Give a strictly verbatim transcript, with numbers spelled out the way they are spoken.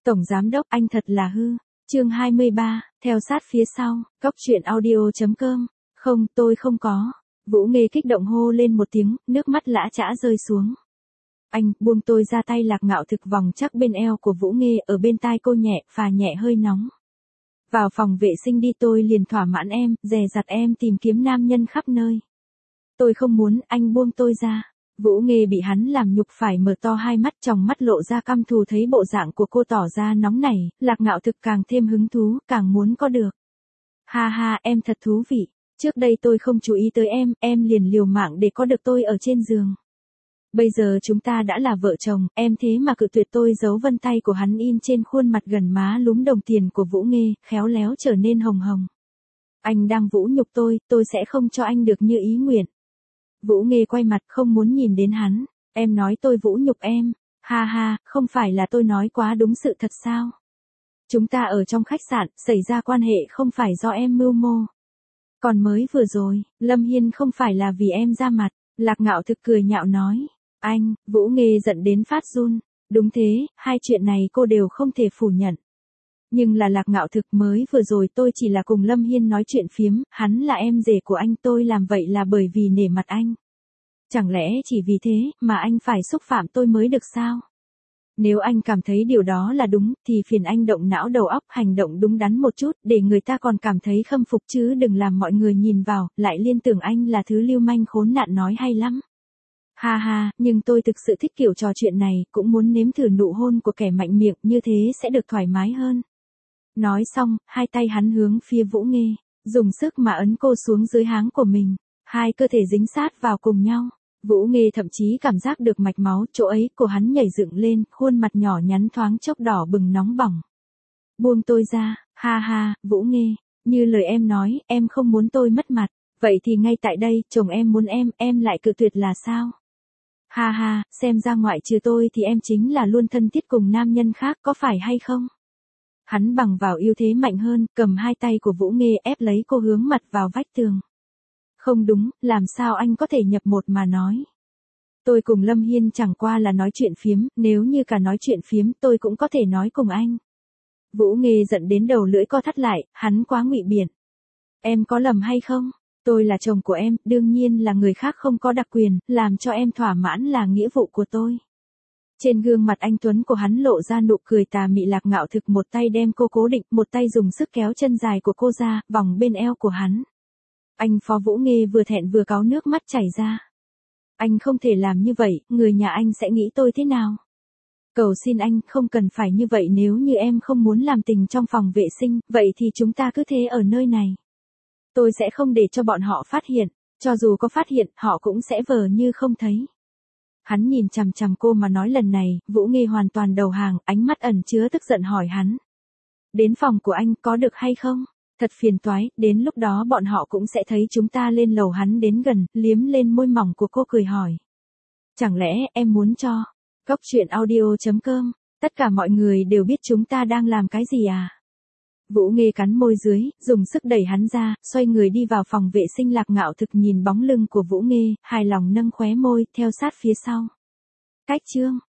Tổng giám đốc anh thật là hư. Chương hai mươi ba, theo sát phía sau, cóc truyện audio chấm com. Không, tôi không có. Vũ Nghê kích động hô lên một tiếng, nước mắt lã chã rơi xuống. Anh, buông tôi ra. Tay Lạc Ngạo Thực vòng chắc bên eo của Vũ Nghê, ở bên tai cô nhẹ, phà nhẹ hơi nóng. Vào phòng vệ sinh đi, tôi liền thỏa mãn em, dè dặt em tìm kiếm nam nhân khắp nơi. Tôi không muốn, anh buông tôi ra. Vũ Nghê bị hắn làm nhục phải mở to hai mắt, tròng mắt lộ ra căm thù. Thấy bộ dạng của cô tỏ ra nóng nảy, Lạc Ngạo Thực càng thêm hứng thú, càng muốn có được. Ha ha, em thật thú vị. Trước đây tôi không chú ý tới em, em liền liều mạng để có được tôi ở trên giường. Bây giờ chúng ta đã là vợ chồng, em thế mà cự tuyệt tôi. Dấu vân tay của hắn in trên khuôn mặt gần má lúm đồng tiền của Vũ Nghê, khéo léo trở nên hồng hồng. Anh đang vũ nhục tôi, tôi sẽ không cho anh được như ý nguyện. Vũ Nghê quay mặt không muốn nhìn đến hắn. Em nói tôi vũ nhục em. Ha ha, không phải là tôi nói quá đúng sự thật sao? Chúng ta ở trong khách sạn, xảy ra quan hệ không phải do em mưu mô. Còn mới vừa rồi, Lâm Hiên không phải là vì em ra mặt. Lạc Ngạo Thực cười nhạo nói. Anh, Vũ Nghê giận đến phát run. Đúng thế, hai chuyện này cô đều không thể phủ nhận. Nhưng là Lạc Ngạo Thực, mới vừa rồi tôi chỉ là cùng Lâm Hiên nói chuyện phiếm, hắn là em rể của anh, tôi làm vậy là bởi vì nể mặt anh. Chẳng lẽ chỉ vì thế mà anh phải xúc phạm tôi mới được sao? Nếu anh cảm thấy điều đó là đúng, thì phiền anh động não đầu óc, hành động đúng đắn một chút, để người ta còn cảm thấy khâm phục chứ đừng làm mọi người nhìn vào, lại liên tưởng anh là thứ lưu manh khốn nạn. Nói hay lắm. Ha ha, nhưng tôi thực sự thích kiểu trò chuyện này, cũng muốn nếm thử nụ hôn của kẻ mạnh miệng, như thế sẽ được thoải mái hơn. Nói xong, hai tay hắn hướng phía Vũ Nghê, dùng sức mà ấn cô xuống dưới háng của mình. Hai cơ thể dính sát vào cùng nhau. Vũ Nghê thậm chí cảm giác được mạch máu chỗ ấy của hắn nhảy dựng lên, khuôn mặt nhỏ nhắn thoáng chốc đỏ bừng nóng bỏng. Buông tôi ra. Ha ha, Vũ Nghê, như lời em nói, em không muốn tôi mất mặt. Vậy thì ngay tại đây, chồng em muốn em, em lại cự tuyệt là sao? Ha ha, xem ra ngoại trừ tôi thì em chính là luôn thân thiết cùng nam nhân khác, có phải hay không? Hắn bằng vào ưu thế mạnh hơn, cầm hai tay của Vũ Nghê ép lấy cô hướng mặt vào vách tường. Không đúng, làm sao anh có thể nhập một mà nói? Tôi cùng Lâm Hiên chẳng qua là nói chuyện phiếm, nếu như cả nói chuyện phiếm tôi cũng có thể nói cùng anh. Vũ Nghê giận đến đầu lưỡi co thắt lại, hắn quá ngụy biện. Em có lầm hay không? Tôi là chồng của em, đương nhiên là người khác không có đặc quyền, làm cho em thỏa mãn là nghĩa vụ của tôi. Trên gương mặt anh tuấn của hắn lộ ra nụ cười tà mị. Lạc Ngạo Thực một tay đem cô cố định, một tay dùng sức kéo chân dài của cô ra, vòng bên eo của hắn. Anh Phó Vũ Nghê vừa thẹn vừa cáu nước mắt chảy ra. Anh không thể làm như vậy, người nhà anh sẽ nghĩ tôi thế nào? Cầu xin anh, không cần phải như vậy. Nếu như em không muốn làm tình trong phòng vệ sinh, vậy thì chúng ta cứ thế ở nơi này. Tôi sẽ không để cho bọn họ phát hiện, cho dù có phát hiện, họ cũng sẽ vờ như không thấy. Hắn nhìn chằm chằm cô mà nói. Lần này, Vũ Nghê hoàn toàn đầu hàng, ánh mắt ẩn chứa tức giận hỏi hắn. Đến phòng của anh có được hay không? Thật phiền toái, đến lúc đó bọn họ cũng sẽ thấy chúng ta lên lầu. Hắn đến gần, liếm lên môi mỏng của cô cười hỏi. Chẳng lẽ em muốn cho? Cóc truyện audio chấm com. Tất cả mọi người đều biết chúng ta đang làm cái gì à? Vũ Nghê cắn môi dưới, dùng sức đẩy hắn ra, xoay người đi vào phòng vệ sinh. Lạc Ngạo Thực nhìn bóng lưng của Vũ Nghê, hài lòng nâng khóe môi, theo sát phía sau. Cách chương.